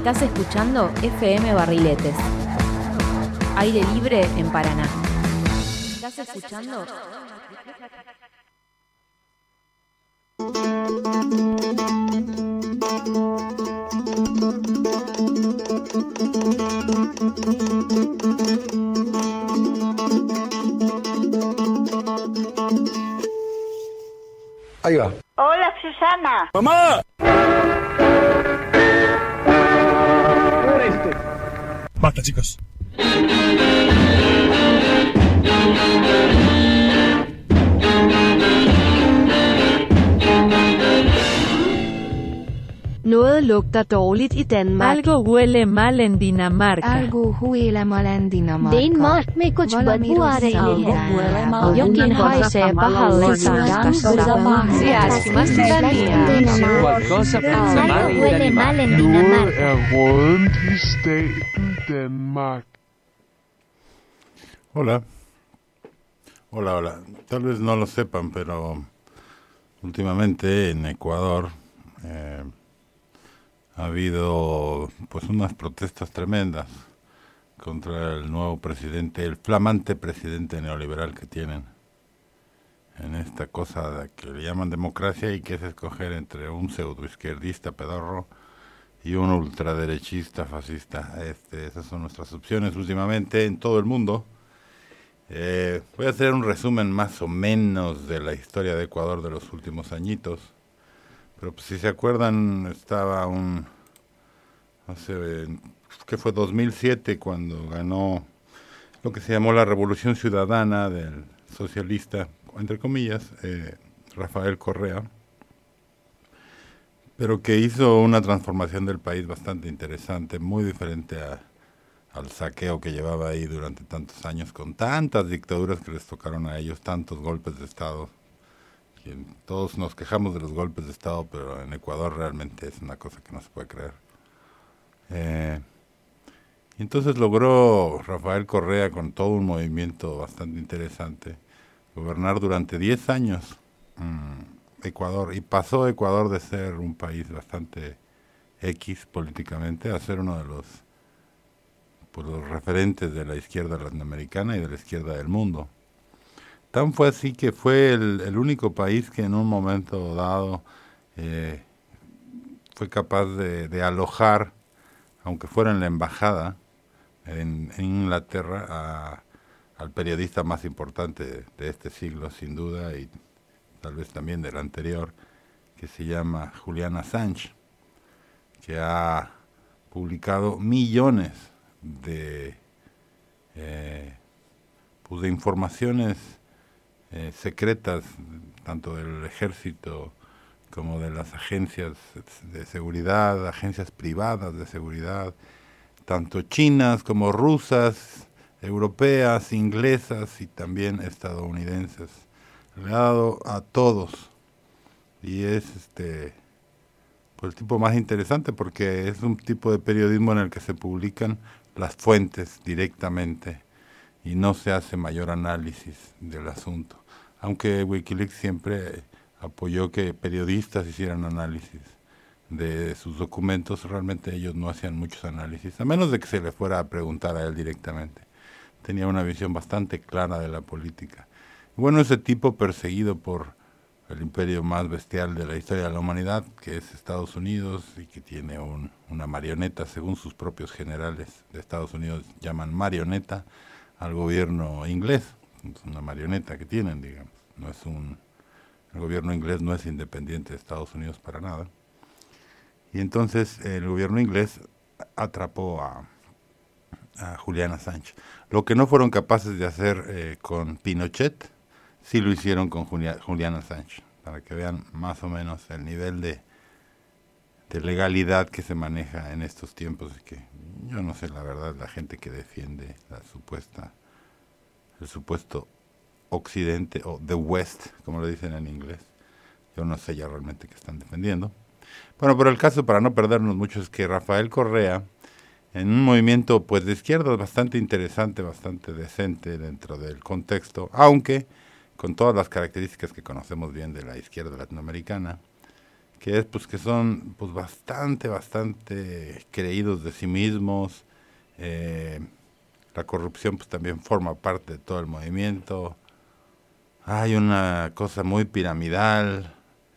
Estás escuchando FM Barriletes. Aire libre en Paraná. ¿Estás escuchando? Ahí va. Hola, Susana. ¡Mamá! Basta, chicos. Noget lugter dårligt i Danmark. Algo huele mal en Dinamarca. Algo huele mal en Dinamarca. Denmark में कुछ बदबू आ रही है। Jokin haisee pahalle Algo huele mal en Dinamarca. Rådent i staten Danmark. Hola. Hola. Tal vez no lo sepan, pero últimamente en Ecuador ha habido pues unas protestas tremendas contra el nuevo presidente, el flamante presidente neoliberal que tienen en esta cosa que le llaman democracia y que es escoger entre un pseudoizquierdista pedorro y un ultraderechista fascista. Esas son nuestras opciones últimamente en todo el mundo. Voy a hacer un resumen más o menos de la historia de Ecuador de los últimos añitos. Pero pues, si se acuerdan, estaba que fue 2007 cuando ganó lo que se llamó la Revolución Ciudadana del socialista, entre comillas, Rafael Correa, pero que hizo una transformación del país bastante interesante, muy diferente al saqueo que llevaba ahí durante tantos años, con tantas dictaduras que les tocaron a ellos, tantos golpes de Estado. Todos nos quejamos de los golpes de Estado, pero en Ecuador realmente es una cosa que no se puede creer. Y entonces logró Rafael Correa, con todo un movimiento bastante interesante, gobernar durante 10 años Ecuador, y pasó Ecuador de ser un país bastante X políticamente a ser uno de los referentes de la izquierda latinoamericana y de la izquierda del mundo. Tan fue así que fue el único país que en un momento dado fue capaz de alojar, aunque fuera en la embajada en Inglaterra, al periodista más importante de este siglo, sin duda, y tal vez también del anterior, que se llama Julian Assange, que ha publicado millones de informaciones secretas, tanto del ejército como de las agencias de seguridad, agencias privadas de seguridad, tanto chinas como rusas, europeas, inglesas y también estadounidenses. Le ha dado a todos, y es pues el tipo más interesante porque es un tipo de periodismo en el que se publican las fuentes directamente y no se hace mayor análisis del asunto, aunque Wikileaks siempre apoyó que periodistas hicieran análisis de sus documentos. Realmente ellos no hacían muchos análisis, a menos de que se le fuera a preguntar a él directamente. Tenía una visión bastante clara de la política. Bueno, ese tipo perseguido por el imperio más bestial de la historia de la humanidad, que es Estados Unidos, y que tiene una marioneta, según sus propios generales de Estados Unidos llaman marioneta al gobierno inglés. Es una marioneta que tienen, digamos. El gobierno inglés no es independiente de Estados Unidos para nada. Y entonces el gobierno inglés atrapó a Julian Assange. Lo que no fueron capaces de hacer con Pinochet, sí lo hicieron con Julian Assange, para que vean más o menos el nivel de legalidad que se maneja en estos tiempos, y que yo no sé la verdad, la gente que defiende el supuesto Occidente, o The West, como lo dicen en inglés, yo no sé ya realmente qué están defendiendo. Bueno, pero el caso, para no perdernos mucho, es que Rafael Correa, en un movimiento pues de izquierda bastante interesante, bastante decente dentro del contexto, aunque con todas las características que conocemos bien de la izquierda latinoamericana, que es pues que son pues bastante creídos de sí mismos. La corrupción pues también forma parte de todo el movimiento. Hay una cosa muy piramidal,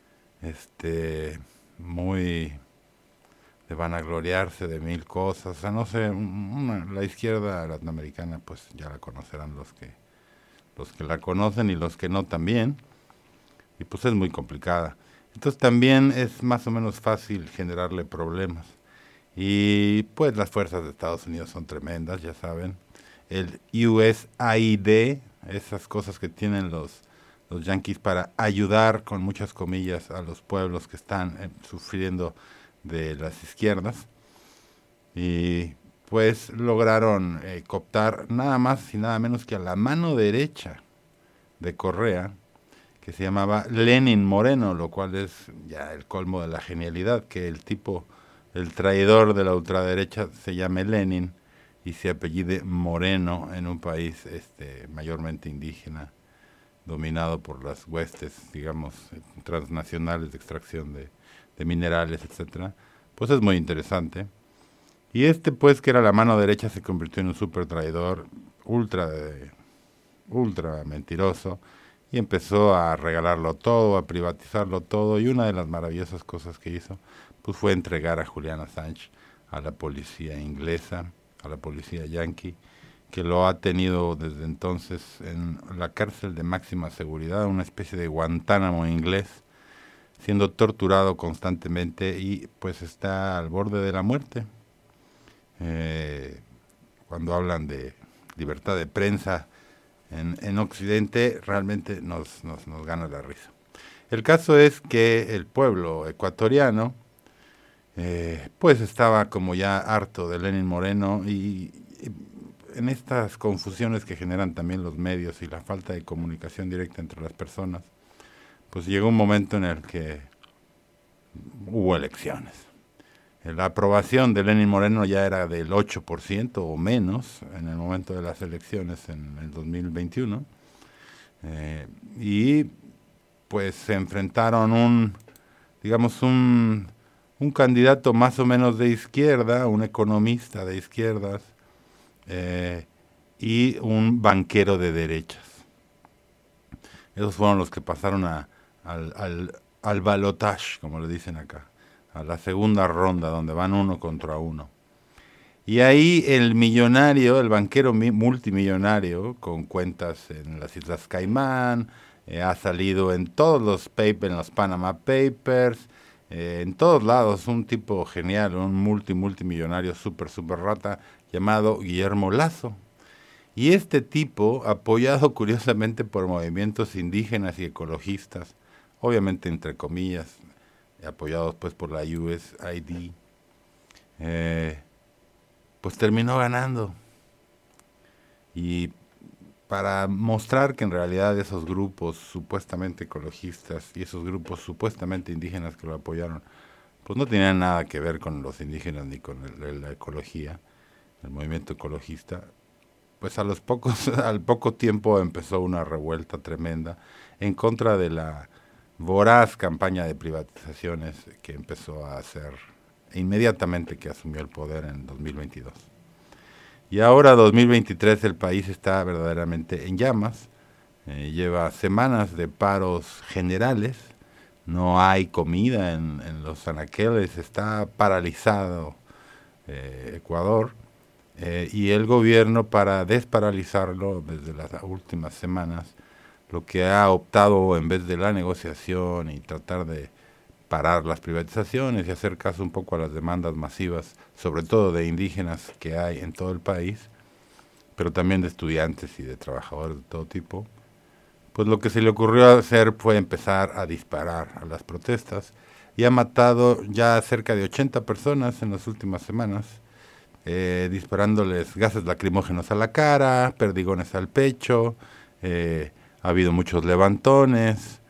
muy de vanagloriarse de mil cosas. O sea, no sé, la izquierda latinoamericana pues ya la conocerán los que la conocen y los que no también. Y pues es muy complicada. Entonces también es más o menos fácil generarle problemas. Y pues las fuerzas de Estados Unidos son tremendas, ya saben. El USAID, esas cosas que tienen los yanquis para ayudar, con muchas comillas, a los pueblos que están sufriendo de las izquierdas. Y pues lograron cooptar nada más y nada menos que a la mano derecha de Correa, que se llamaba Lenin Moreno, lo cual es ya el colmo de la genialidad, que el traidor de la ultraderecha se llame Lenin y se apellide Moreno en un país mayormente indígena, dominado por las huestes, digamos, transnacionales de extracción de minerales, etcétera. Pues es muy interesante. Y pues, que era la mano derecha, se convirtió en un super traidor, ultra mentiroso, y empezó a regalarlo todo, a privatizarlo todo, y una de las maravillosas cosas que hizo pues fue entregar a Julian Assange a la policía inglesa, a la policía yanqui, que lo ha tenido desde entonces en la cárcel de máxima seguridad, una especie de Guantánamo inglés, siendo torturado constantemente y pues está al borde de la muerte. Cuando hablan de libertad de prensa en Occidente, realmente nos gana la risa. El caso es que el pueblo ecuatoriano pues estaba como ya harto de Lenin Moreno y en estas confusiones que generan también los medios y la falta de comunicación directa entre las personas, pues llegó un momento en el que hubo elecciones. La aprobación de Lenin Moreno ya era del 8% o menos en el momento de las elecciones en el 2021, y pues se enfrentaron un candidato más o menos de izquierda, un economista de izquierdas, y un banquero de derechas. Esos fueron los que pasaron al balotage, como le dicen acá, a la segunda ronda, donde van uno contra uno. Y ahí el millonario, el banquero multimillonario, con cuentas en las Islas Caimán, ha salido en todos los papers, en los Panama Papers, en todos lados, un tipo genial, un multimillonario super rata, llamado Guillermo Lasso. Y este tipo, apoyado curiosamente por movimientos indígenas y ecologistas, obviamente entre comillas, apoyados pues por la USAID, pues terminó ganando. Y para mostrar que en realidad esos grupos supuestamente ecologistas y esos grupos supuestamente indígenas que lo apoyaron, pues no tenían nada que ver con los indígenas ni con la ecología, el movimiento ecologista, pues al poco tiempo empezó una revuelta tremenda en contra de la voraz campaña de privatizaciones que empezó a hacer inmediatamente que asumió el poder en 2022. Y ahora, 2023, el país está verdaderamente en llamas, lleva semanas de paros generales, no hay comida en los anaqueles, está paralizado Ecuador, y el gobierno, para desparalizarlo desde las últimas semanas, lo que ha optado, en vez de la negociación y tratar de parar las privatizaciones y hacer caso un poco a las demandas masivas, sobre todo de indígenas que hay en todo el país, pero también de estudiantes y de trabajadores de todo tipo, pues lo que se le ocurrió hacer fue empezar a disparar a las protestas, y ha matado ya cerca de 80 personas en las últimas semanas, disparándoles gases lacrimógenos a la cara, perdigones al pecho, ha habido muchos levantones,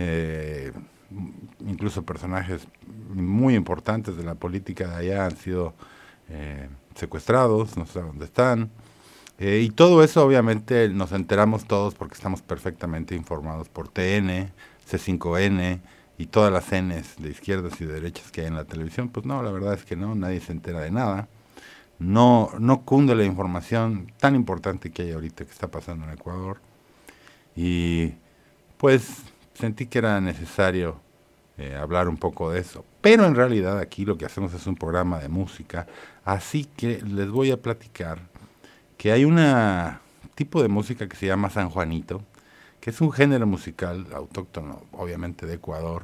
incluso personajes muy importantes de la política de allá han sido secuestrados, no sé dónde están, y todo eso obviamente nos enteramos todos porque estamos perfectamente informados por TN, C5N y todas las Ns de izquierdas y de derechas que hay en la televisión, pues no, la verdad es que no, nadie se entera de nada. No cunde la información tan importante que hay ahorita que está pasando en Ecuador. Y pues sentí que era necesario hablar un poco de eso. Pero en realidad aquí lo que hacemos es un programa de música, así que les voy a platicar que hay un tipo de música que se llama sanjuanito, que es un género musical autóctono, obviamente de Ecuador,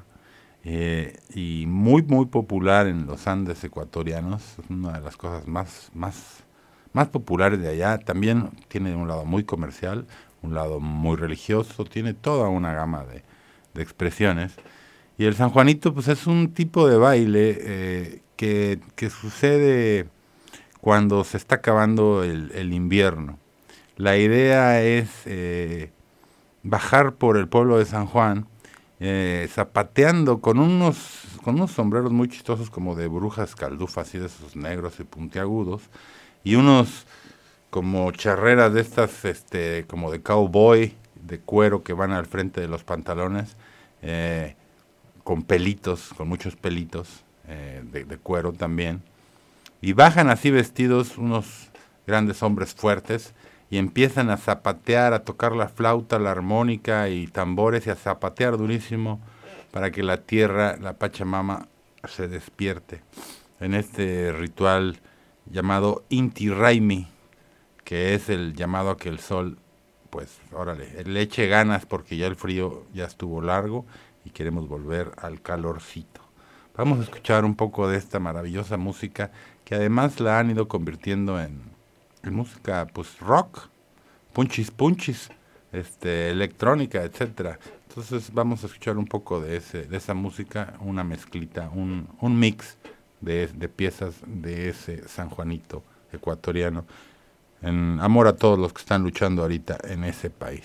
y muy popular en los Andes ecuatorianos. Es una de las cosas más populares de allá. También tiene un lado muy comercial, un lado muy religioso, tiene toda una gama de expresiones. Y el sanjuanito pues es un tipo de baile que sucede cuando se está acabando el invierno. La idea es bajar por el pueblo de San Juan, zapateando con unos sombreros muy chistosos como de brujas caldufas, así de esos negros y puntiagudos, y unos como charreras de estas como de cowboy, de cuero, que van al frente de los pantalones, con pelitos, con muchos pelitos de cuero también, y bajan así vestidos unos grandes hombres fuertes, y empiezan a zapatear, a tocar la flauta, la armónica y tambores, y a zapatear durísimo para que la tierra, la Pachamama, se despierte en este ritual llamado Inti Raymi, que es el llamado a que el sol, pues, órale, le eche ganas porque ya el frío ya estuvo largo y queremos volver al calorcito. Vamos a escuchar un poco de esta maravillosa música que además la han ido convirtiendo en música pues rock, punchis, electrónica, etcétera. Entonces vamos a escuchar un poco de esa música, una mezclita, un mix de piezas de ese sanjuanito ecuatoriano, en amor a todos los que están luchando ahorita en ese país.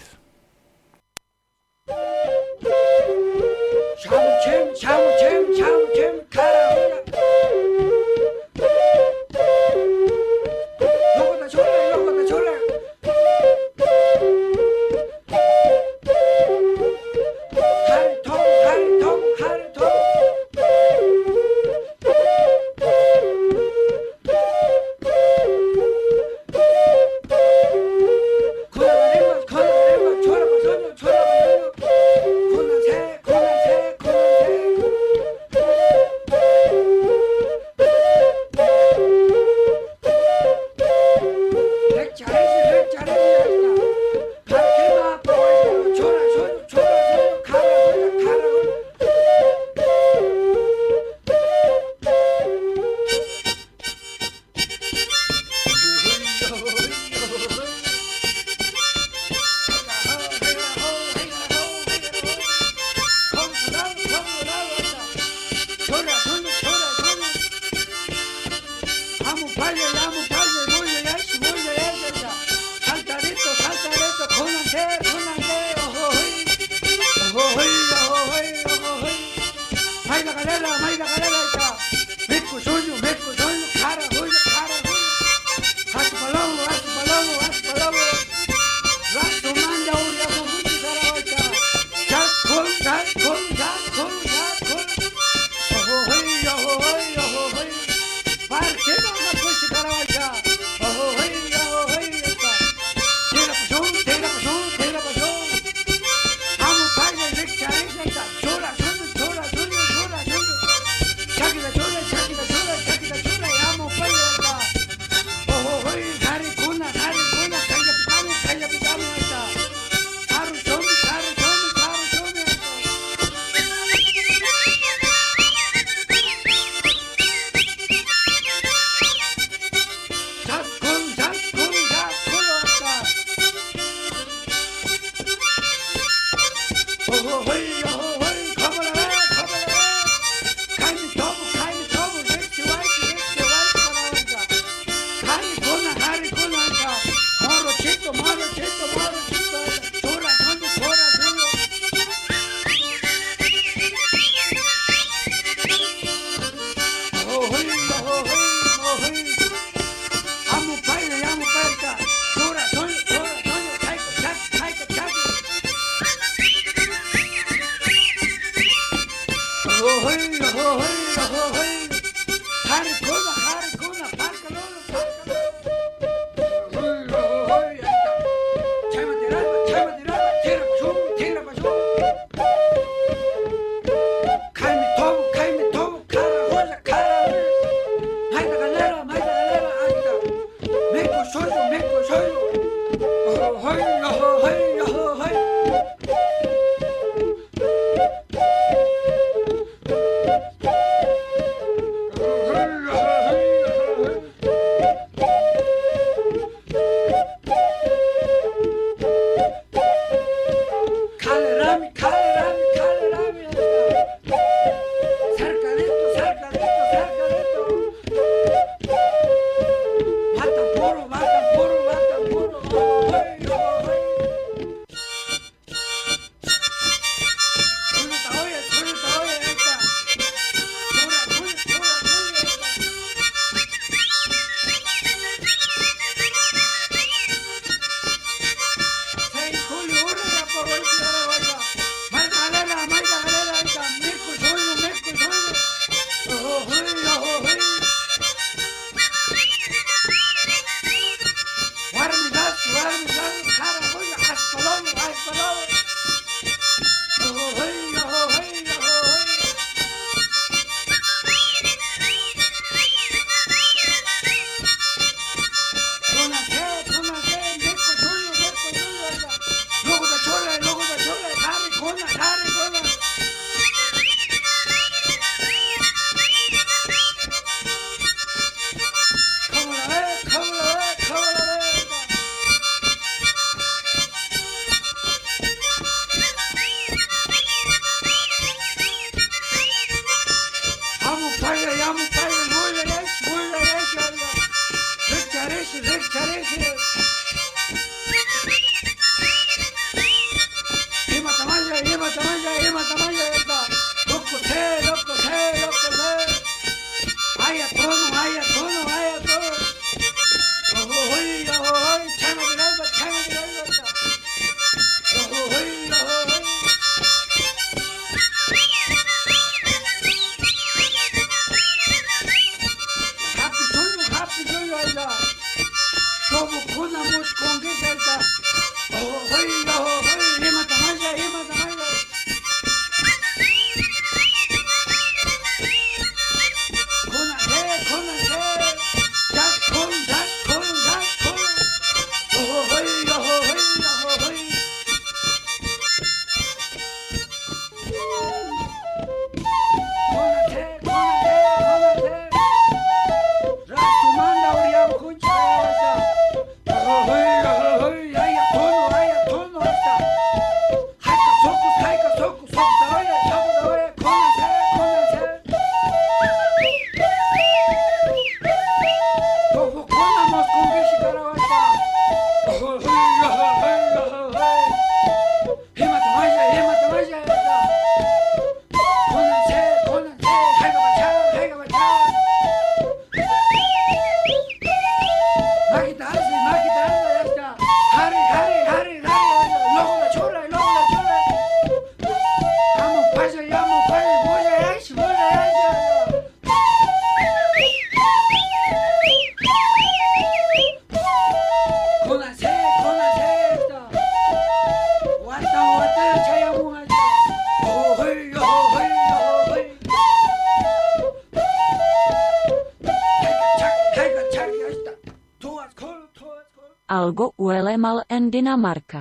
Algo huele mal en Dinamarca.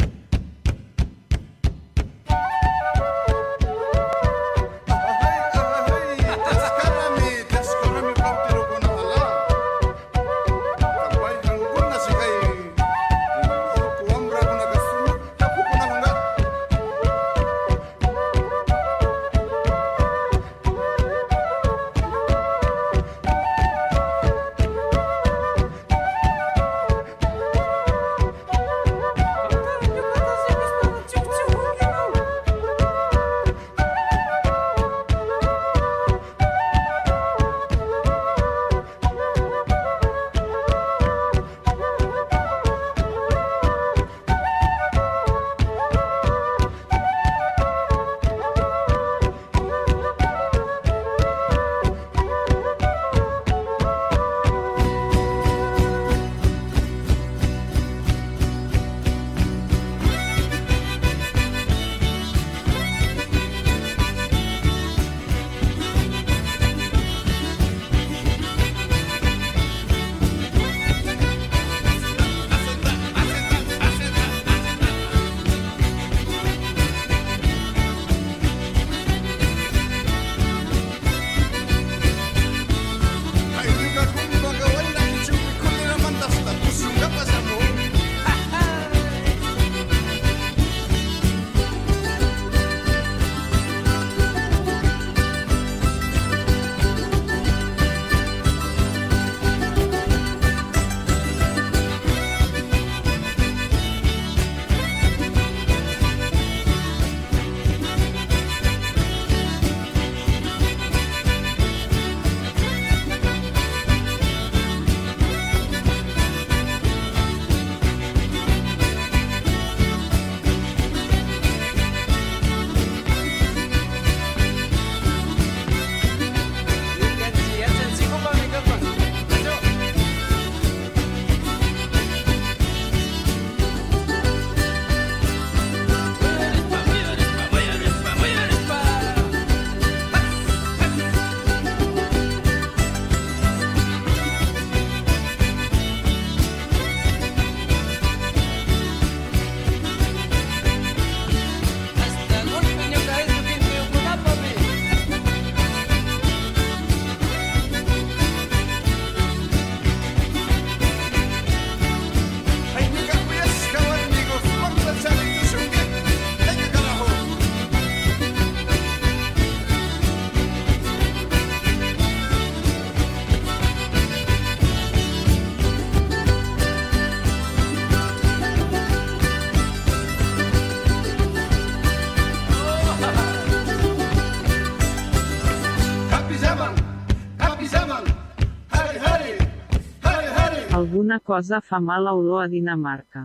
Alguna cosa fa mal olor a Dinamarca.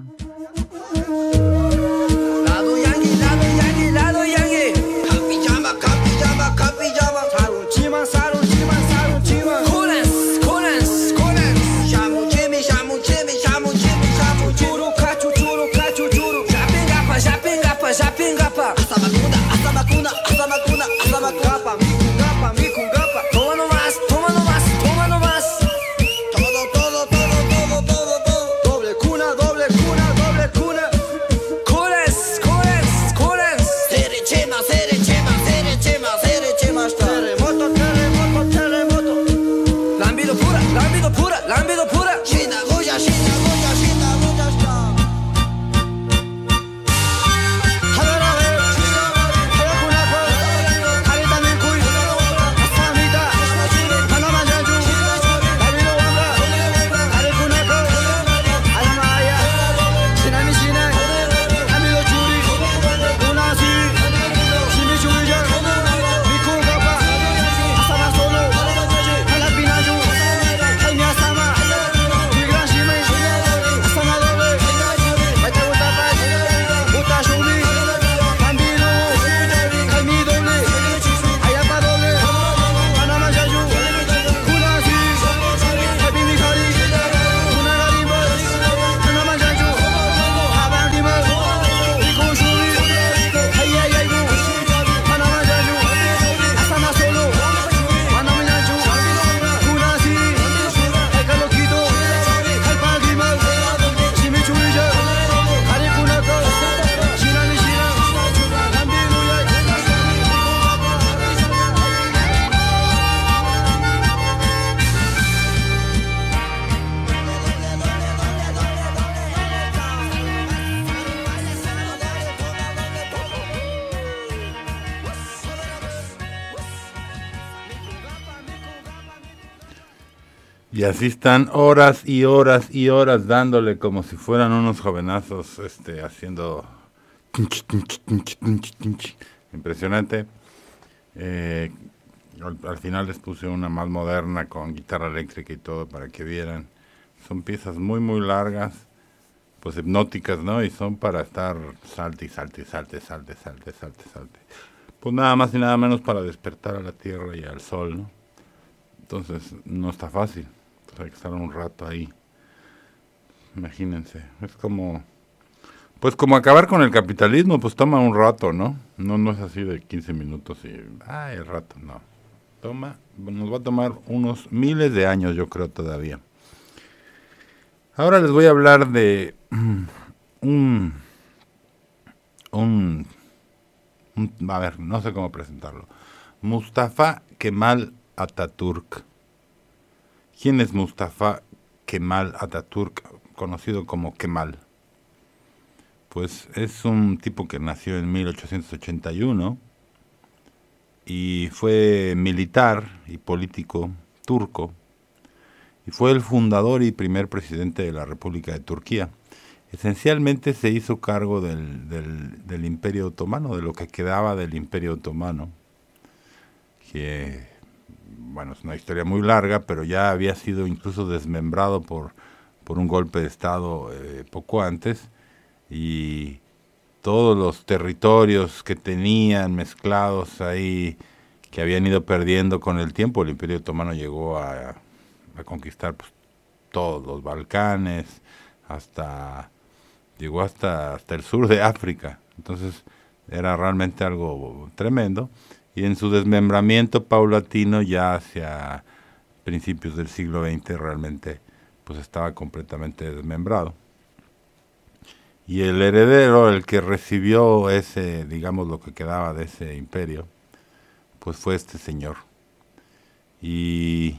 Lado Yankee. Capijama. Saruchima. Collins. Shamu Jimmy. Churu. Japingapa. Asamacuna. Micungapa. Toma no más. Todo. Doble cuna. Collins. Serechema. Terremoto. Lambido pura. China goya está. Y así están horas y horas dándole como si fueran unos jovenazos haciendo impresionante. Al final les puse una más moderna con guitarra eléctrica y todo para que vieran. Son piezas muy muy largas, pues hipnóticas, ¿no? Y son para estar salte. Pues nada más y nada menos para despertar a la tierra y al sol, ¿no? Entonces no está fácil. Hay que estar un rato ahí. Imagínense, es como acabar con el capitalismo, pues toma un rato, ¿no? No es así de 15 minutos y el rato, no. Nos va a tomar unos miles de años, yo creo todavía. Ahora les voy a hablar de a ver, no sé cómo presentarlo. Mustafa Kemal Atatürk. ¿Quién es Mustafa Kemal Atatürk, conocido como Kemal? Pues es un tipo que nació en 1881 y fue militar y político turco y fue el fundador y primer presidente de la República de Turquía. Esencialmente se hizo cargo del Imperio Otomano, de lo que quedaba del Imperio Otomano, que bueno, es una historia muy larga, pero ya había sido incluso desmembrado por un golpe de Estado poco antes, y todos los territorios que tenían mezclados ahí, que habían ido perdiendo con el tiempo. El Imperio Otomano llegó a conquistar pues, todos los Balcanes, llegó hasta el sur de África. Entonces era realmente algo tremendo. Y en su desmembramiento paulatino ya hacia principios del siglo XX realmente pues estaba completamente desmembrado. Y el heredero, el que recibió digamos lo que quedaba de ese imperio, pues fue este señor. Y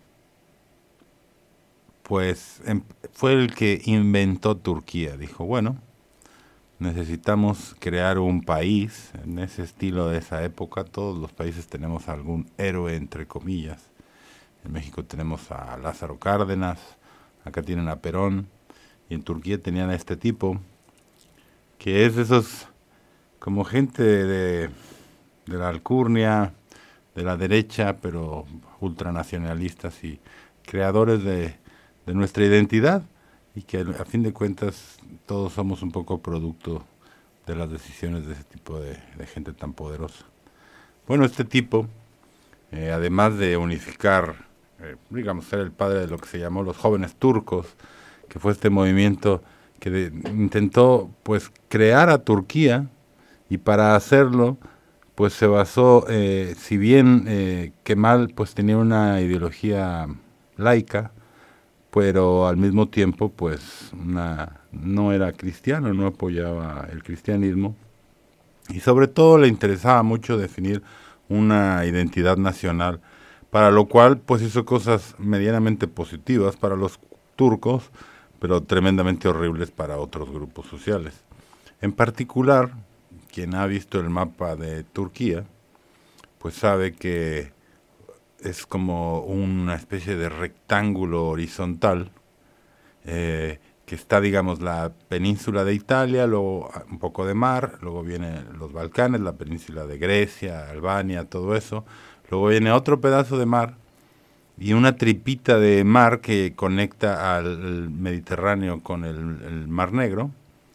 pues fue el que inventó Turquía. Dijo, bueno, necesitamos crear un país en ese estilo de esa época. Todos los países tenemos algún héroe, entre comillas. En México tenemos a Lázaro Cárdenas, acá tienen a Perón, y en Turquía tenían a este tipo, que es esos, como gente de la alcurnia, de la derecha, pero ultranacionalistas y creadores de nuestra identidad, y que a fin de cuentas todos somos un poco producto de las decisiones de ese tipo de gente tan poderosa. Bueno, este tipo, además de unificar, digamos, ser el padre de lo que se llamó los jóvenes turcos, que fue este movimiento que intentó pues crear a Turquía, y para hacerlo pues se basó, si bien Kemal pues tenía una ideología laica, pero al mismo tiempo pues no era cristiano, no apoyaba el cristianismo, y sobre todo le interesaba mucho definir una identidad nacional, para lo cual pues hizo cosas medianamente positivas para los turcos, pero tremendamente horribles para otros grupos sociales. En particular, quien ha visto el mapa de Turquía, pues sabe que es como una especie de rectángulo horizontal, que está, digamos, la península de Italia, luego un poco de mar, luego vienen los Balcanes, la península de Grecia, Albania, todo eso, luego viene otro pedazo de mar, y una tripita de mar que conecta al Mediterráneo con el Mar Negro,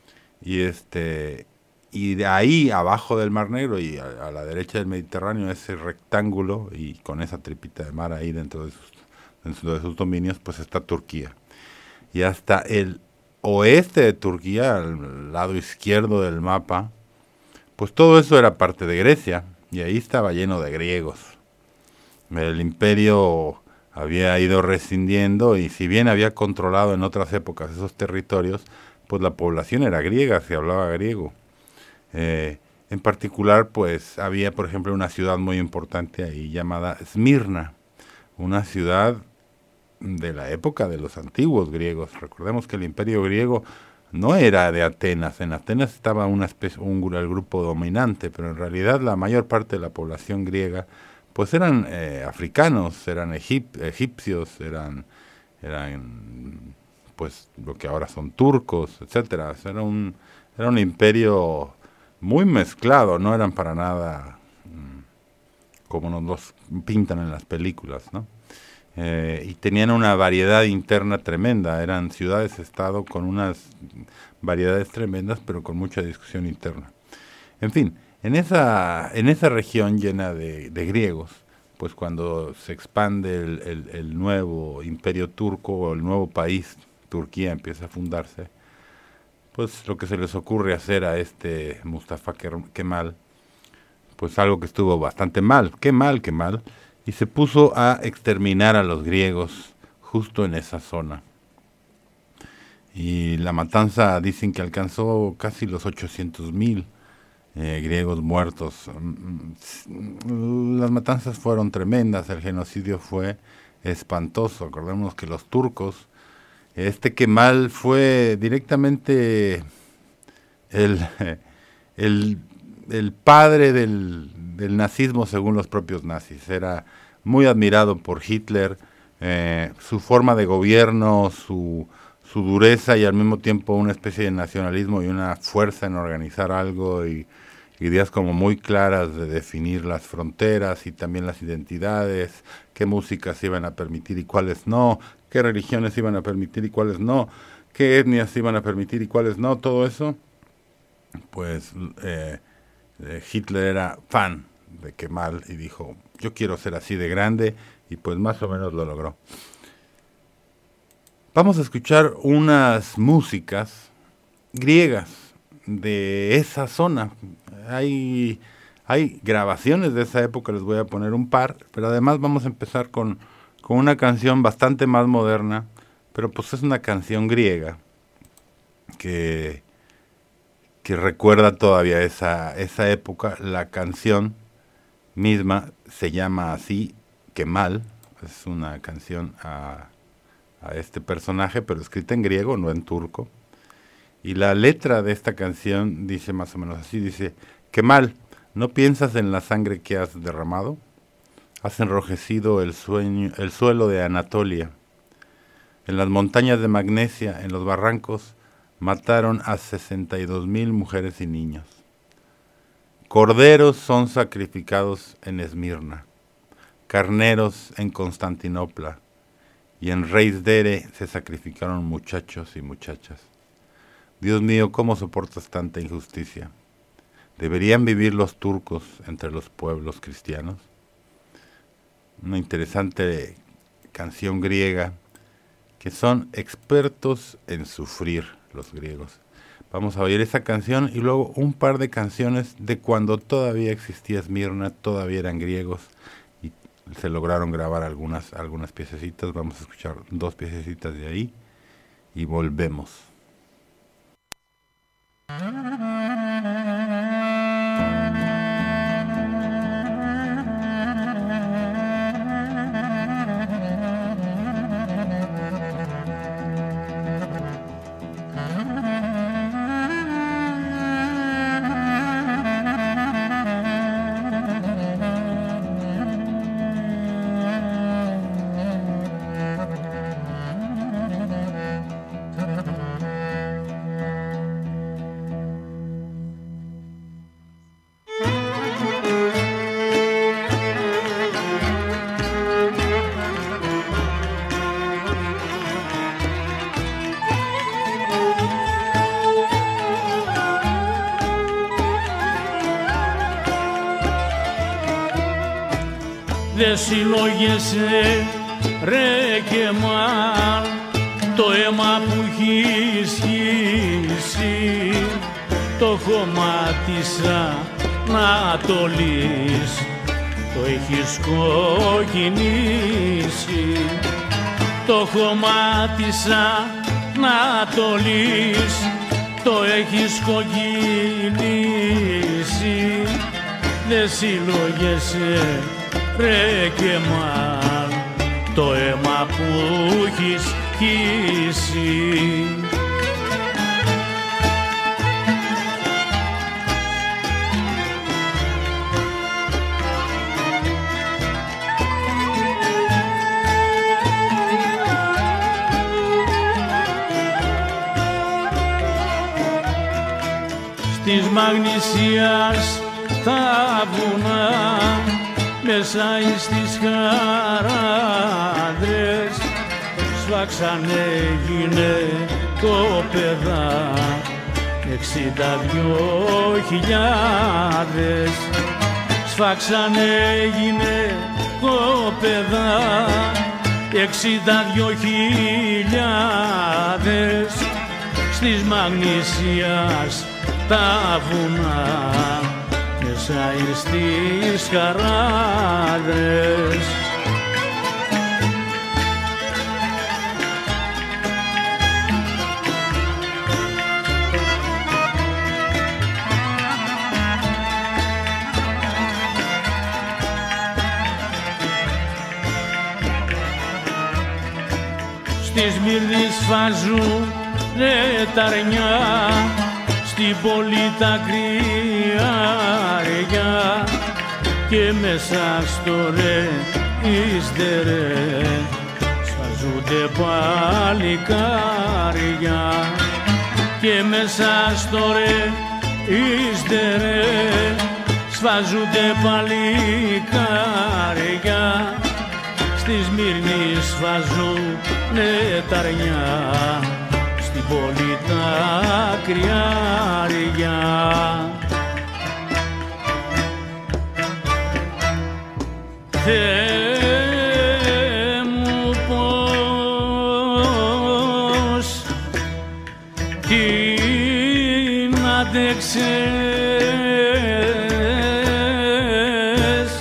y de ahí abajo del Mar Negro y a la derecha del Mediterráneo, ese rectángulo, y con esa tripita de mar ahí dentro de sus dominios, pues está Turquía. Y hasta el oeste de Turquía, al lado izquierdo del mapa, pues todo eso era parte de Grecia, y ahí estaba lleno de griegos. El imperio había ido rescindiendo, y si bien había controlado en otras épocas esos territorios, pues la población era griega, se hablaba griego. En particular, pues había, por ejemplo, una ciudad muy importante ahí llamada Esmirna, una ciudad de la época de los antiguos griegos. Recordemos que el imperio griego no era de Atenas. En Atenas estaba el grupo dominante, pero en realidad la mayor parte de la población griega pues eran africanos, eran egipcios, eran pues lo que ahora son turcos, etcétera. Era un imperio muy mezclado, no eran para nada como nos los pintan en las películas, ¿no? Y tenían una variedad interna tremenda, eran ciudades-estado con unas variedades tremendas, pero con mucha discusión interna. En fin, en esa región llena de griegos, pues cuando se expande el nuevo imperio turco, o el nuevo país, Turquía, empieza a fundarse, pues lo que se les ocurre hacer a este Mustafa Kemal, pues algo que estuvo bastante mal, qué mal, y se puso a exterminar a los griegos justo en esa zona. Y la matanza dicen que alcanzó casi los 800,000 griegos muertos. Las matanzas fueron tremendas, el genocidio fue espantoso. Acordemos que los turcos, Kemal fue directamente el padre del nazismo según los propios nazis. Era muy admirado por Hitler, su forma de gobierno, su dureza, y al mismo tiempo una especie de nacionalismo y una fuerza en organizar algo, y ideas como muy claras de definir las fronteras y también las identidades, qué músicas se iban a permitir y cuáles no, qué religiones iban a permitir y cuáles no, qué etnias se iban a permitir y cuáles no, todo eso. Pues Hitler era fan de Kemal y dijo, yo quiero ser así de grande, y pues más o menos lo logró. Vamos a escuchar unas músicas griegas de esa zona. Hay grabaciones de esa época, les voy a poner un par, pero además vamos a empezar con una canción bastante más moderna, pero pues es una canción griega que recuerda todavía esa época. La canción misma se llama así, Kemal, es una canción a este personaje, pero escrita en griego, no en turco. Y la letra de esta canción dice más o menos así, dice: Kemal, ¿no piensas en la sangre que has derramado? Has enrojecido el suelo de Anatolia. En las montañas de Magnesia, en los barrancos, mataron a 62,000 mujeres y niños. Corderos son sacrificados en Esmirna, carneros en Constantinopla, y en Reisdere se sacrificaron muchachos y muchachas. Dios mío, ¿cómo soportas tanta injusticia? ¿Deberían vivir los turcos entre los pueblos cristianos? Una interesante canción griega que son expertos en sufrir los griegos. Vamos a oír esa canción y luego un par de canciones de cuando todavía existía Esmirna, todavía eran griegos y se lograron grabar algunas piececitas. Vamos a escuchar 2 piececitas de ahí y volvemos. Δε συλλογέσαι ρε και μάλλ το αίμα που έχεις χύσει, το χωμάτισα να το λύσεις, το έχεις κοκκινήσει, το χωμάτισα να το λύσεις, το έχεις κοκκινήσει. Δε συλλογέσαι ρε και μάλλ το αίμα που έχεις χύσει. Της Μαγνησίας τα βουνά μέσα στις χαράδρες σφάξανε γυναικόπαιδα 62.000 σφάξανε γυναικόπαιδα 62.000 στις Μαγνησίας τα βουνά μέσα στις χαράδρες. Στη Σμύρνη σφάζουν τα αρνιά, στην πόλη τα κρυάρια και μέσα στο Ρεϊσδερέ σφαζούνται παλικάρια και μέσα στο Ρεϊσδερέ σφαζούνται παλικάρια, στη Σμύρνη σφαζούνε τα αρνιά, στην πόλη τα κρυάρια. Θεέ μου πώς την άντεξες,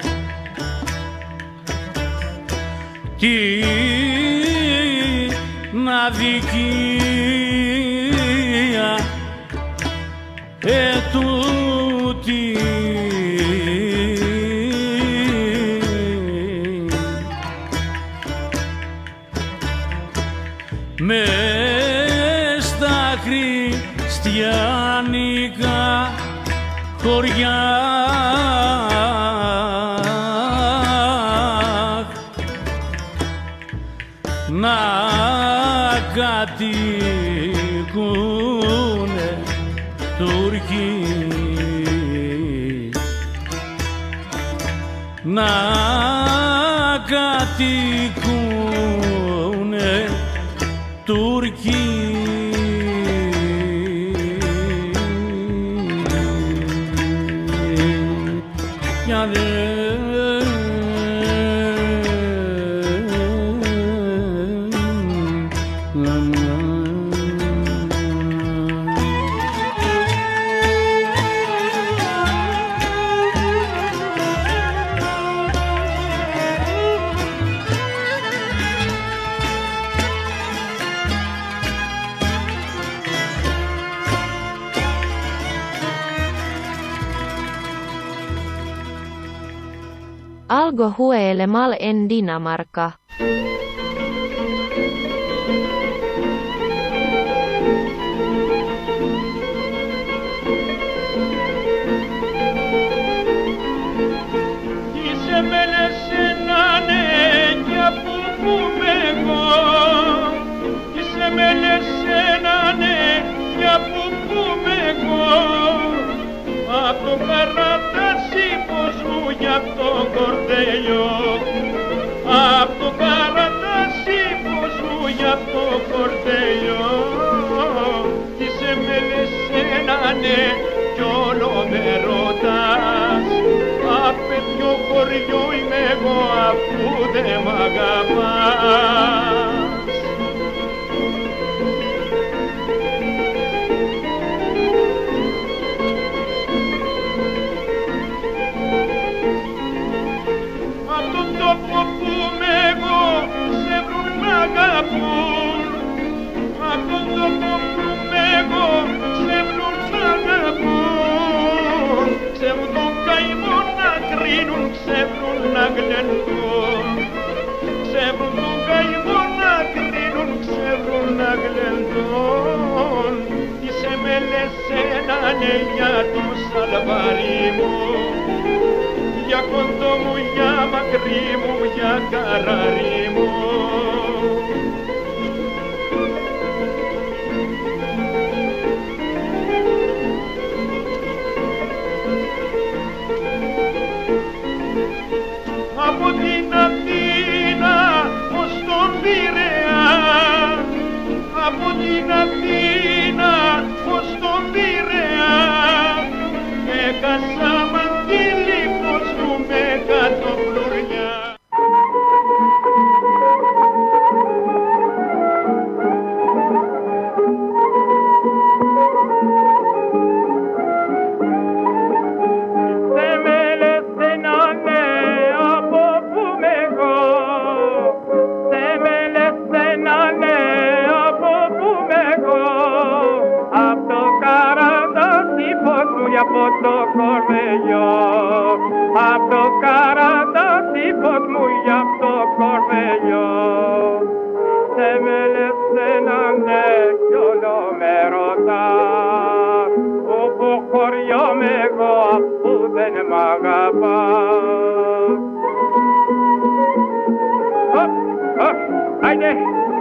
την αδικία ετούτη. Μες στα χριστιανικά χωριά να κατοικούνε Τούρκοι, να κατοικούνε Τούρκοι. Algo huele mal en Dinamarca. Είσαι με λες ένα ναι για που πούμε εγώ. Είσαι με λες ένα ναι για που πούμε εγώ. Απ' το καρατάσι πως μου για το κορδέλιο. Απ' το καρατάσι πως μου για το κορδέλιο. Είσαι με λες ένα ναι κι όλο με ρωτάς. Απ' ποιο χωριό είμαι εγώ αφού δεν μ' αγαπάς. Απ' τον τόπο που είμαι εγώ σε βρουν μ' αγαπούν. Απ' τον τόπο που είμαι εγώ σε βρουν μ' αγαπούν. Ξέρουν τον καημό να κρίνουν, ξέρουν να γλεντούν. Ξέρουν τον καημό να κρίνουν, ξέρουν να γλεντούν. Είσαι με λες ένα ναι για το σαλβάρι μου. Για κοντό μου, για μακρύ μου, για καράρι μου. Από την Αθήνα ως τον Πειραιά. Από την Αθήνα ως τον Πειραιά. Έκασα μαντήλι πως μου με κάτω φλουριά. Από το κορβελιό, απ' το καρατάσι πως μου για το κορβελιό. Σε με λες έναν ναι κι όλο με ρωτάς. Όπου χωριό με εγώ αφού δεν μ' αγαπάς. Άιντε!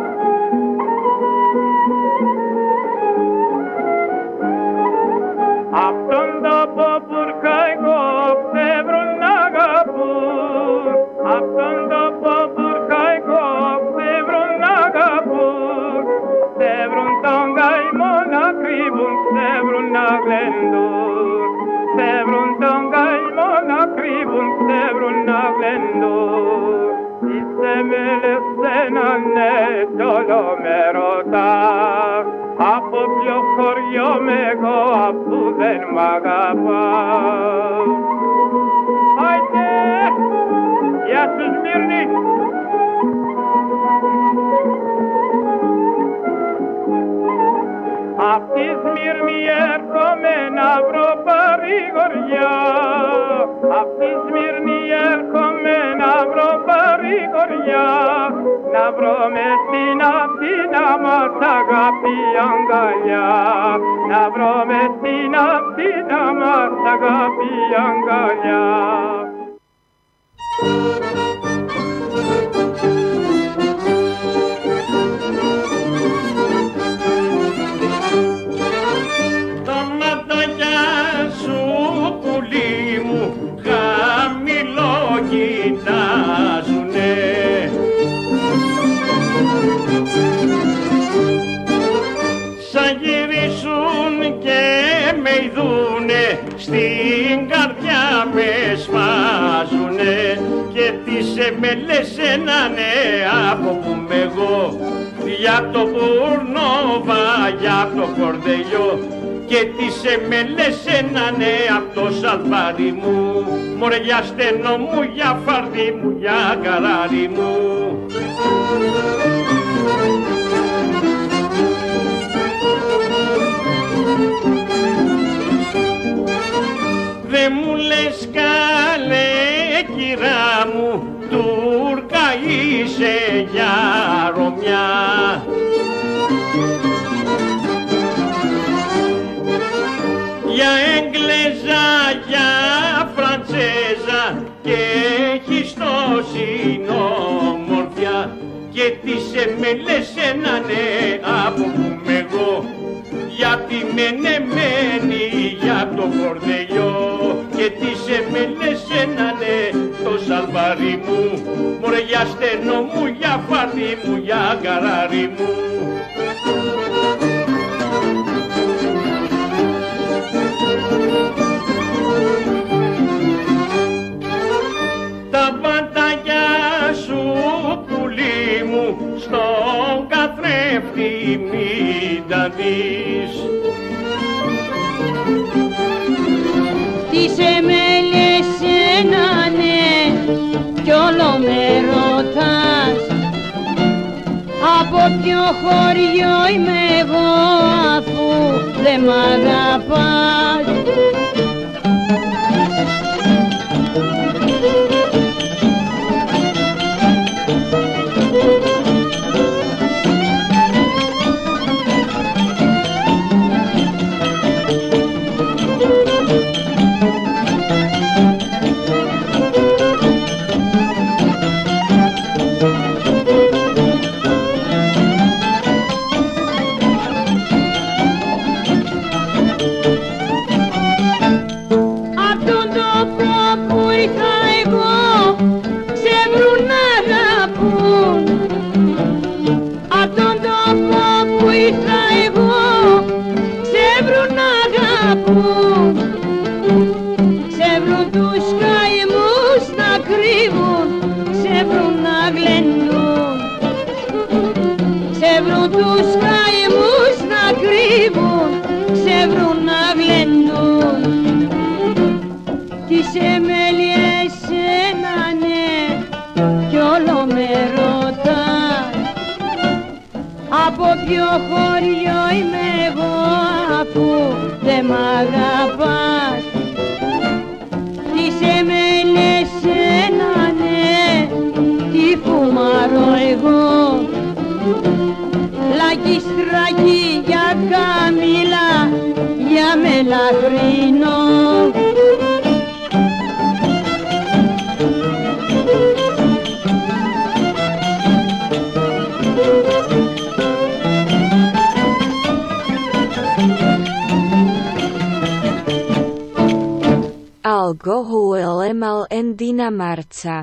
Απ' τον τόπο που ρχα εγώ σε βρουν να αγαπούν. Απ' τον τόπο που ρχα εγώ σε βρουν να αγαπούν. Σε βρουν τον καημό να κρύβουν, σε βρουν να γλεντούν. Σε βρουν τον καημό να κρύβουν, σε βρουν να γλεντούν. Είσαι με λες ένα ναι κι όλο με ρωτάς. Από ποιο χωριό με εγώ αφού δεν μ' αγαπάς. Άιντε! Γεια σου Σμύρνη! Απ' τη Σμύρνη έρχομαι να βρω παρηγοριά. Απ' τη Σμύρνη έρχομαι να βρω παρηγοριά. Να βρω μες στην Αθήνα μας αγάπη αγκαλιά. Να βρω μες στην Αθήνα μας αγάπη αγκαλιά. Τα ματάκια σου πουλί μου χαμηλό κοιτάζουνε. δούνε, στην καρδιά με σφάζουνε και τις εμελές ένανε από που είμαι εγώ, για το Μπουρνόβα, για το Κορδελιό και τις εμελές ένανε απ' το σαλβάρι μου, μωρέ για στενό μου, για φαρδί μου, για καράρι μου. Δε μου λες καλέ κυρά μου, Τούρκα είσαι για Ρωμιά. Για Εγγλέζα, για Φραντσέζα και έχεις τόση ομορφιά και τις εμελές ένανε από που είμαι εγώ, γιατί μενεμένη για το Κορδελιό και τις εμελές ένανε το σαλβάρι μου, μωρέ για στενό μου, για φαρδί μου, για καράρι μου. Τα βανταγιά σου πουλί μου στον καθρέφτη μην τα δεις. Τις εμέλιες ένανε κι όλο με ρωτάς, από ποιο χωριό είμαι εγώ αφού δεν μ' αγαπάς. Ποιο χωριό είμαι εγώ αφού δεν μ' αγαπάς. Τις εμέλιες ένανε τι φουμάρω εγώ, λακιστράκι για καμήλα, για μελαχρινό. Alkoholiemal en Dinamarca.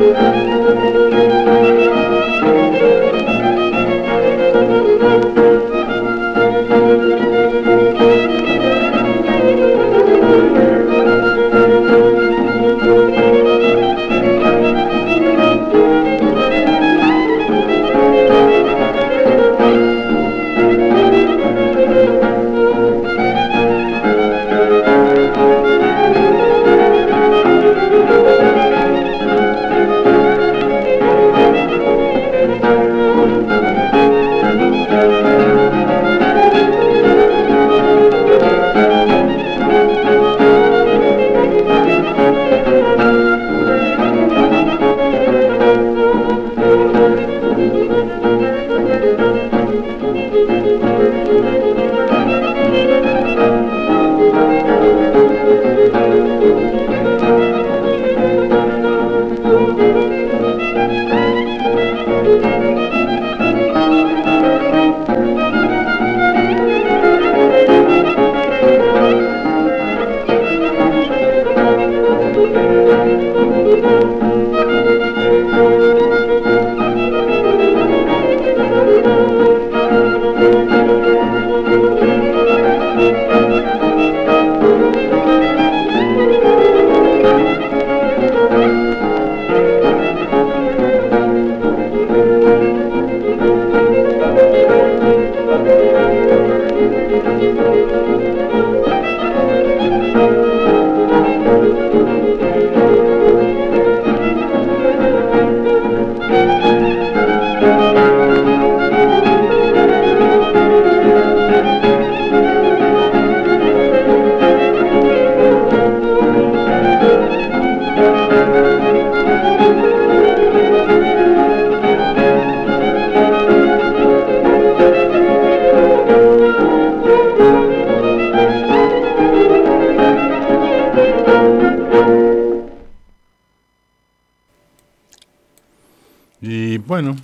Y bueno,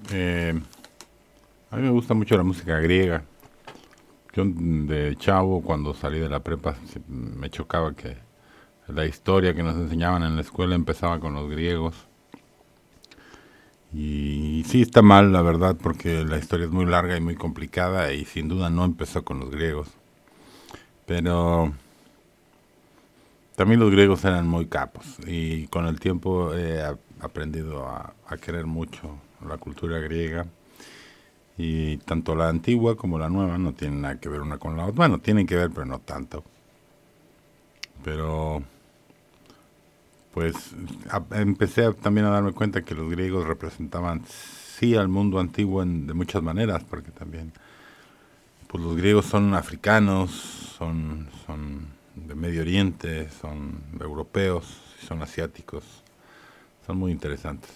a mí me gusta mucho la música griega. Yo de chavo, cuando salí de la prepa, me chocaba que la historia que nos enseñaban en la escuela empezaba con los griegos. Y sí está mal, la verdad, porque la historia es muy larga y muy complicada y sin duda no empezó con los griegos. Pero también los griegos eran muy capos y con el tiempo he aprendido a querer mucho la cultura griega. Y tanto la antigua como la nueva no tienen nada que ver una con la otra. Bueno, tienen que ver, pero no tanto. Pero pues empecé también a darme cuenta que los griegos representaban sí al mundo antiguo de muchas maneras, porque también pues los griegos son africanos, son de Medio Oriente, son europeos, son asiáticos, son muy interesantes.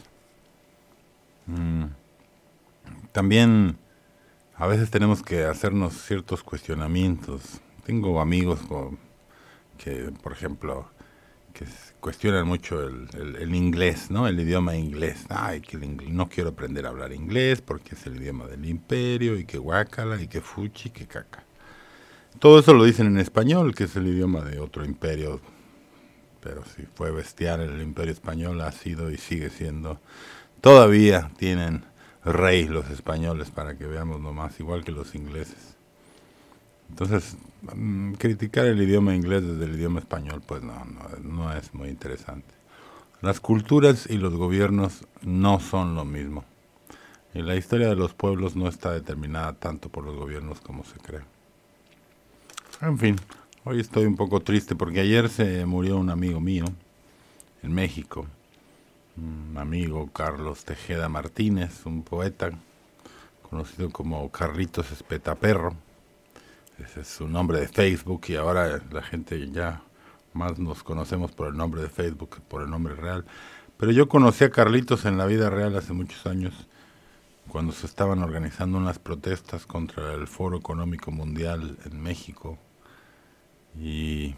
También a veces tenemos que hacernos ciertos cuestionamientos. Tengo amigos que, por ejemplo, que cuestionan mucho el inglés, ¿no? El idioma inglés. Ay, que no quiero aprender a hablar inglés porque es el idioma del imperio y que guácala y que fuchi, que caca. Todo eso lo dicen en español, que es el idioma de otro imperio. Pero si fue bestial el imperio español, ha sido y sigue siendo. Todavía tienen rey los españoles, para que veamos nomás, igual que los ingleses. Entonces, criticar el idioma inglés desde el idioma español, pues no es muy interesante. Las culturas y los gobiernos no son lo mismo. Y la historia de los pueblos no está determinada tanto por los gobiernos como se cree. En fin, hoy estoy un poco triste porque ayer se murió un amigo mío en México. Un amigo, Carlos Tejeda Martínez, un poeta conocido como Carlitos Espetaperro. Ese es su nombre de Facebook y ahora la gente ya más nos conocemos por el nombre de Facebook que por el nombre real. Pero yo conocí a Carlitos en la vida real hace muchos años, cuando se estaban organizando unas protestas contra el Foro Económico Mundial en México. Y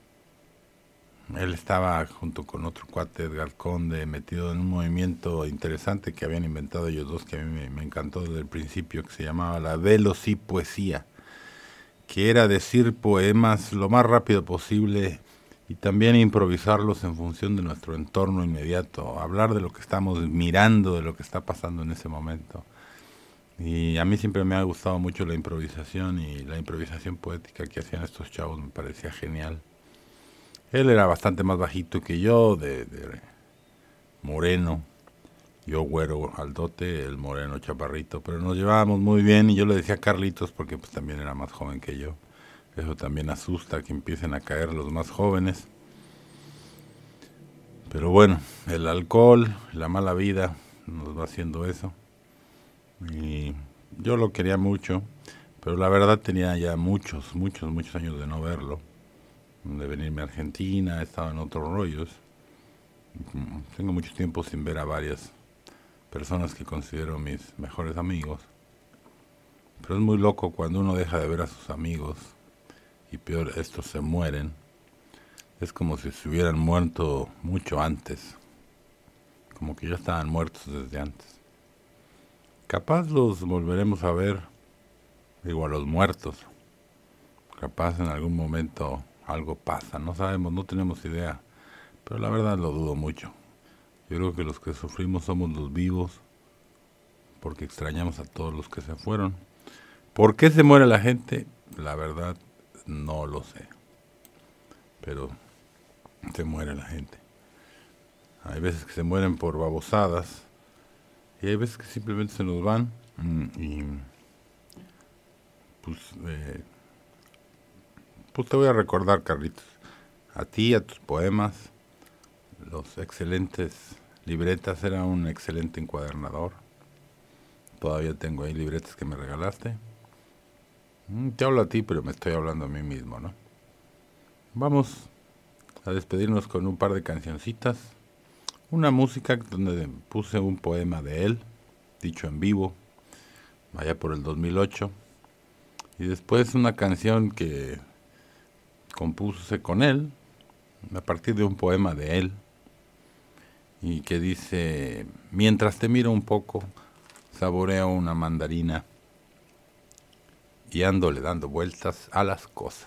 él estaba junto con otro cuate, Edgar Conde, metido en un movimiento interesante que habían inventado ellos dos, que a mí me encantó desde el principio, que se llamaba la velocipoesía, que era decir poemas lo más rápido posible y también improvisarlos en función de nuestro entorno inmediato, hablar de lo que estamos mirando, de lo que está pasando en ese momento. Y a mí siempre me ha gustado mucho la improvisación, y la improvisación poética que hacían estos chavos me parecía genial. Él era bastante más bajito que yo, de moreno, yo güero aldote, el moreno chaparrito, pero nos llevábamos muy bien y yo le decía Carlitos porque pues también era más joven que yo. Eso también asusta que empiecen a caer los más jóvenes. Pero bueno, el alcohol, la mala vida nos va haciendo eso. Y yo lo quería mucho, pero la verdad tenía ya muchos años de no verlo, de venirme a Argentina, estaba en otros rollos. Tengo mucho tiempo sin ver a varias personas que considero mis mejores amigos. Pero es muy loco cuando uno deja de ver a sus amigos, y peor, estos se mueren. Es como si se hubieran muerto mucho antes, como que ya estaban muertos desde antes. Capaz los volveremos a ver, digo, a los muertos. Capaz en algún momento algo pasa, no sabemos, no tenemos idea, pero la verdad lo dudo mucho. Yo creo que los que sufrimos somos los vivos, porque extrañamos a todos los que se fueron. ¿Por qué se muere la gente? La verdad no lo sé, pero se muere la gente. Hay veces que se mueren por babosadas, y hay veces que simplemente se nos van, y pues te voy a recordar, Carlitos, a ti, a tus poemas, los excelentes libretas. Era un excelente encuadernador. Todavía tengo ahí libretas que me regalaste. Te hablo a ti, pero me estoy hablando a mí mismo, ¿no? Vamos a despedirnos con un par de cancioncitas. Una música donde puse un poema de él, dicho en vivo, allá por el 2008. Y después una canción que compuse con él, a partir de un poema de él, y que dice: mientras te miro un poco, saboreo una mandarina y ándole dando vueltas a las cosas.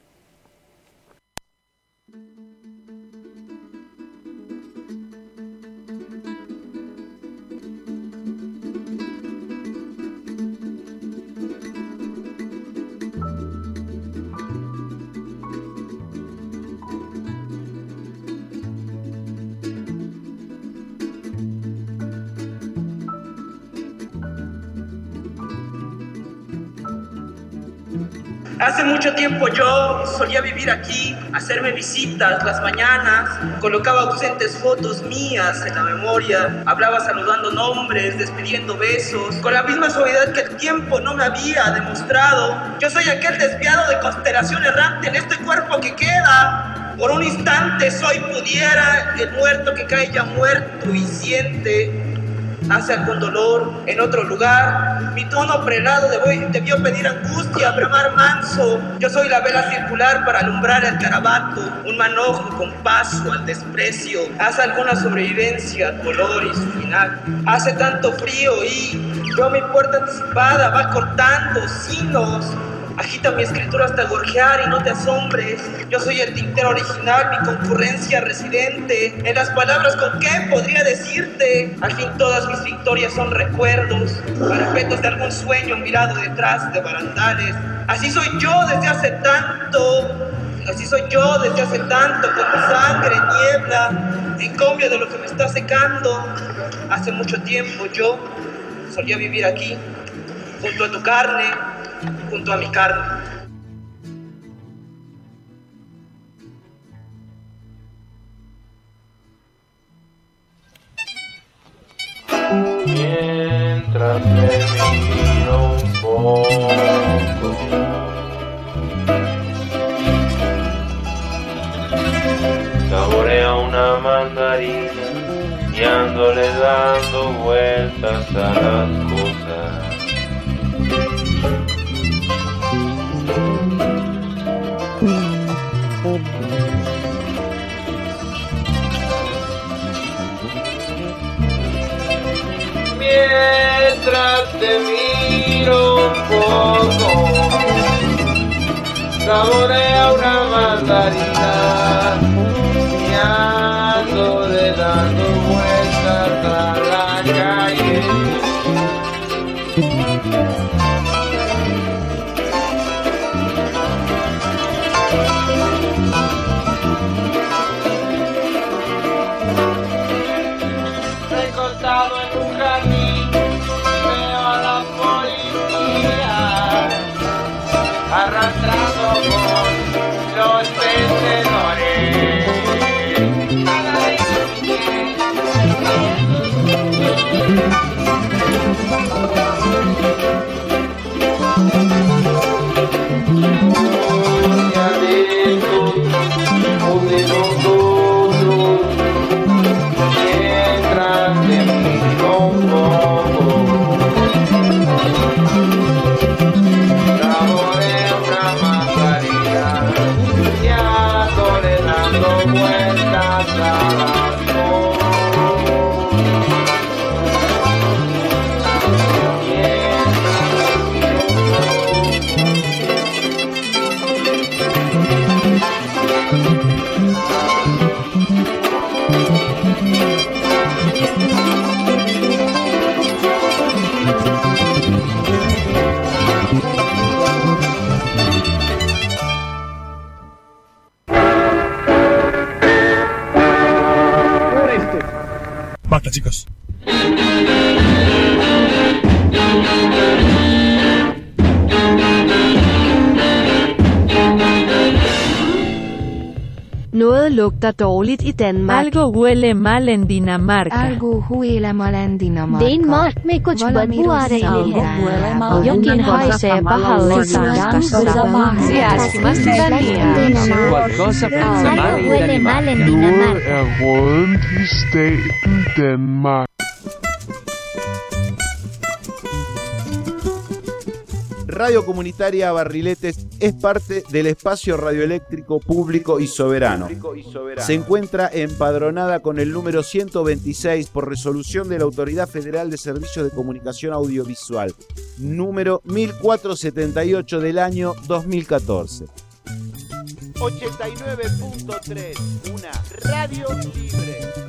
Hace mucho tiempo yo solía vivir aquí, hacerme visitas las mañanas, colocaba ausentes fotos mías en la memoria, hablaba saludando nombres, despidiendo besos, con la misma suavidad que el tiempo no me había demostrado. Yo soy aquel desviado de constelación errante en este cuerpo que queda. Por un instante soy pudiera el muerto que cae ya muerto y siente. Hace algún dolor en otro lugar. Mi tono prelado debió pedir angustia, bramar manso. Yo soy la vela circular para alumbrar el carabato, un manojo con paso al desprecio. Hace alguna sobrevivencia, dolor y su final. Hace tanto frío y yo mi puerta anticipada va cortando sinos. Agita mi escritura hasta gorjear y no te asombres. Yo soy el tintero original, mi concurrencia residente. En las palabras con qué podría decirte. Al fin todas mis victorias son recuerdos, parapetos de algún sueño mirado detrás de barandales. Así soy yo desde hace tanto. Así soy yo desde hace tanto, con mi sangre niebla, en cambio de lo que me está secando. Hace mucho tiempo yo solía vivir aquí, junto a tu carne, junto a mi carne. Mientras te miro un poco, saborea una mandarina y ándole dando vueltas a las cosas. Mientras te miro un poco, saborea una mandarina Recortado en un jardín, veo a la policía arrastrando por los vencedores. Basta, chicos. Noget lugter dårligt i Danmark. Algo huele mal en Dinamarca. Algo huele mal en Dinamarca. Denmark में कुछ बदबू आ रही है. Jokin haisee pahalle Qualcosa pensa male in Danimarca. Noget er rådent i staten Danmark. Radio Comunitaria Barriletes es parte del espacio radioeléctrico público y soberano. Se encuentra empadronada con el número 126 por resolución de la Autoridad Federal de Servicios de Comunicación Audiovisual, número 1478 del año 2014. 89.3, una radio libre.